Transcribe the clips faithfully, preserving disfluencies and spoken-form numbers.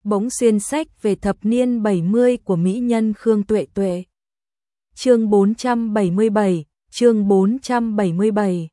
bỗng xuyên sách về thập niên bảy mươi của mỹ nhân Khương Tuệ Tuệ. Chương bốn trăm bảy mươi bảy, chương bốn trăm bảy mươi bảy.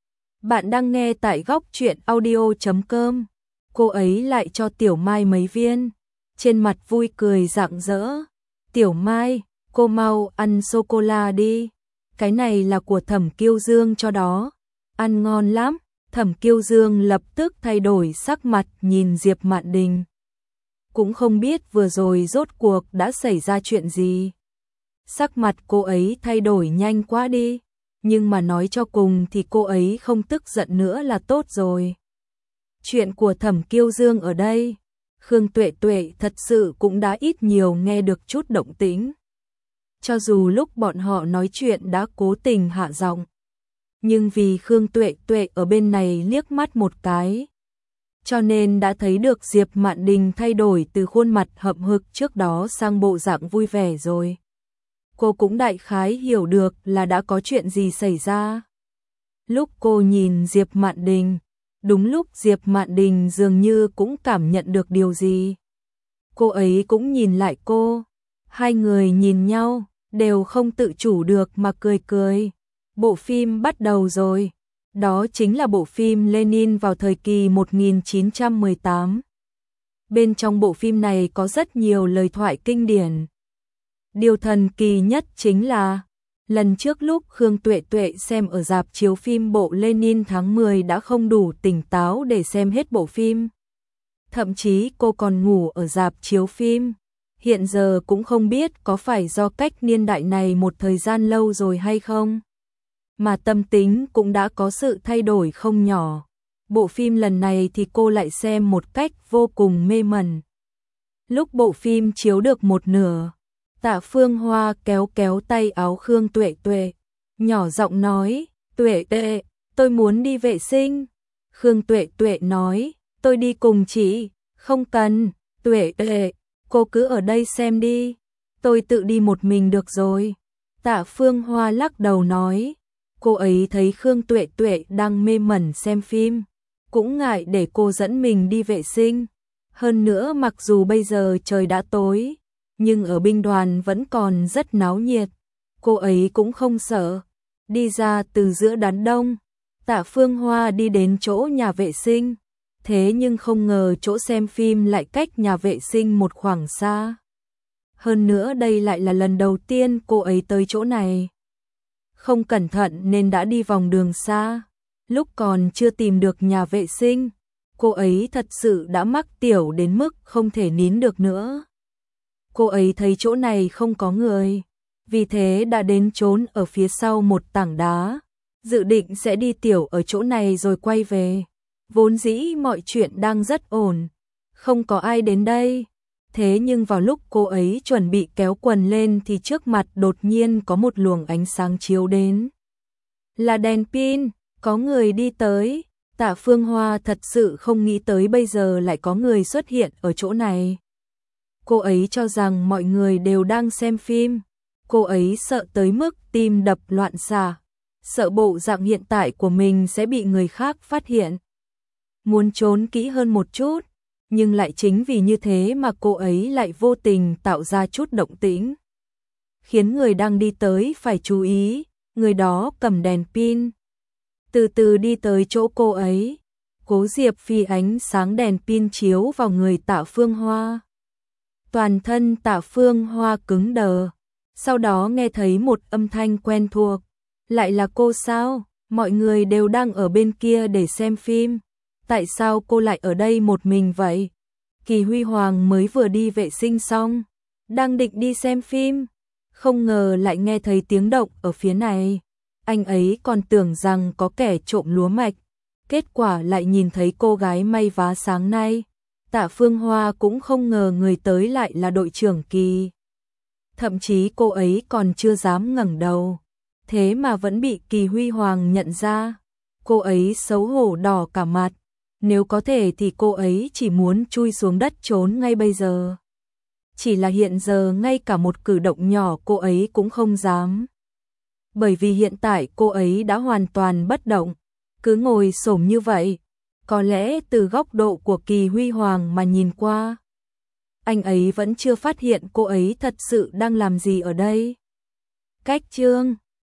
Bạn đang nghe tại góc truyện audio chấm com. Cô ấy lại cho Tiểu Mai mấy viên, trên mặt vui cười rạng rỡ. Tiểu Mai, cô mau ăn sô-cô-la đi, cái này là của Thẩm Kiêu Dương cho đó, ăn ngon lắm. Thẩm Kiêu Dương lập tức thay đổi sắc mặt nhìn Diệp Mạn Đình. Cũng không biết vừa rồi rốt cuộc đã xảy ra chuyện gì. Sắc mặt cô ấy thay đổi nhanh quá đi, nhưng mà nói cho cùng thì cô ấy không tức giận nữa là tốt rồi. Chuyện của Thẩm Kiêu Dương ở đây, Khương Tuệ Tuệ thật sự cũng đã ít nhiều nghe được chút động tĩnh. Cho dù lúc bọn họ nói chuyện đã cố tình hạ giọng, nhưng vì Khương Tuệ Tuệ ở bên này liếc mắt một cái, cho nên đã thấy được Diệp Mạn Đình thay đổi từ khuôn mặt hậm hực trước đó sang bộ dạng vui vẻ rồi. Cô cũng đại khái hiểu được là đã có chuyện gì xảy ra. Lúc cô nhìn Diệp Mạn Đình, đúng lúc Diệp Mạn Đình dường như cũng cảm nhận được điều gì. Cô ấy cũng nhìn lại cô, hai người nhìn nhau, đều không tự chủ được mà cười cười. Bộ phim bắt đầu rồi, đó chính là bộ phim Lenin vào thời kỳ một nghìn chín trăm mười tám. Bên trong bộ phim này có rất nhiều lời thoại kinh điển. Điều thần kỳ nhất chính là, lần trước lúc Khương Tuệ Tuệ xem ở rạp chiếu phim bộ Lenin tháng mười đã không đủ tỉnh táo để xem hết bộ phim. Thậm chí cô còn ngủ ở rạp chiếu phim. Hiện giờ cũng không biết có phải do cách niên đại này một thời gian lâu rồi hay không, mà tâm tính cũng đã có sự thay đổi không nhỏ. Bộ phim lần này thì cô lại xem một cách vô cùng mê mẩn. Lúc bộ phim chiếu được một nửa, Tạ Phương Hoa kéo kéo tay áo Khương Tuệ Tuệ, nhỏ giọng nói, Tuệ Tuệ, tôi muốn đi vệ sinh. Khương Tuệ Tuệ nói, tôi đi cùng chị. Không cần, Tuệ Tuệ, cô cứ ở đây xem đi, tôi tự đi một mình được rồi. Tạ Phương Hoa lắc đầu nói, cô ấy thấy Khương Tuệ Tuệ đang mê mẩn xem phim, cũng ngại để cô dẫn mình đi vệ sinh. Hơn nữa mặc dù bây giờ trời đã tối, nhưng ở binh đoàn vẫn còn rất náo nhiệt, cô ấy cũng không sợ. Đi ra từ giữa đám đông, Tạ Phương Hoa đi đến chỗ nhà vệ sinh, thế nhưng không ngờ chỗ xem phim lại cách nhà vệ sinh một khoảng xa. Hơn nữa đây lại là lần đầu tiên cô ấy tới chỗ này. Không cẩn thận nên đã đi vòng đường xa. Lúc còn chưa tìm được nhà vệ sinh, cô ấy thật sự đã mắc tiểu đến mức không thể nín được nữa. Cô ấy thấy chỗ này không có người, vì thế đã đến trốn ở phía sau một tảng đá, dự định sẽ đi tiểu ở chỗ này rồi quay về. Vốn dĩ mọi chuyện đang rất ổn, không có ai đến đây. Thế nhưng vào lúc cô ấy chuẩn bị kéo quần lên thì trước mặt đột nhiên có một luồng ánh sáng chiếu đến. Là đèn pin, có người đi tới. Tạ Phương Hoa thật sự không nghĩ tới bây giờ lại có người xuất hiện ở chỗ này. Cô ấy cho rằng mọi người đều đang xem phim. Cô ấy sợ tới mức tim đập loạn xạ, sợ bộ dạng hiện tại của mình sẽ bị người khác phát hiện. Muốn trốn kỹ hơn một chút, nhưng lại chính vì như thế mà cô ấy lại vô tình tạo ra chút động tĩnh, khiến người đang đi tới phải chú ý. Người đó cầm đèn pin, từ từ đi tới chỗ cô ấy. Cố Diệp Phi ánh sáng đèn pin chiếu vào người Tạ Phương Hoa. Toàn thân Tạ Phương Hoa cứng đờ, sau đó nghe thấy một âm thanh quen thuộc. Lại là cô sao? Mọi người đều đang ở bên kia để xem phim. Tại sao cô lại ở đây một mình vậy? Kỳ Huy Hoàng mới vừa đi vệ sinh xong, đang định đi xem phim, không ngờ lại nghe thấy tiếng động ở phía này. Anh ấy còn tưởng rằng có kẻ trộm lúa mạch, kết quả lại nhìn thấy cô gái may vá sáng nay. Tạ Phương Hoa cũng không ngờ người tới lại là đội trưởng Kỳ. Thậm chí cô ấy còn chưa dám ngẩng đầu, thế mà vẫn bị Kỳ Huy Hoàng nhận ra. Cô ấy xấu hổ đỏ cả mặt. Nếu có thể thì cô ấy chỉ muốn chui xuống đất trốn ngay bây giờ. Chỉ là hiện giờ ngay cả một cử động nhỏ cô ấy cũng không dám. Bởi vì hiện tại cô ấy đã hoàn toàn bất động, cứ ngồi xổm như vậy. Có lẽ từ góc độ của Kỳ Huy Hoàng mà nhìn qua, anh ấy vẫn chưa phát hiện cô ấy thật sự đang làm gì ở đây. Cách chương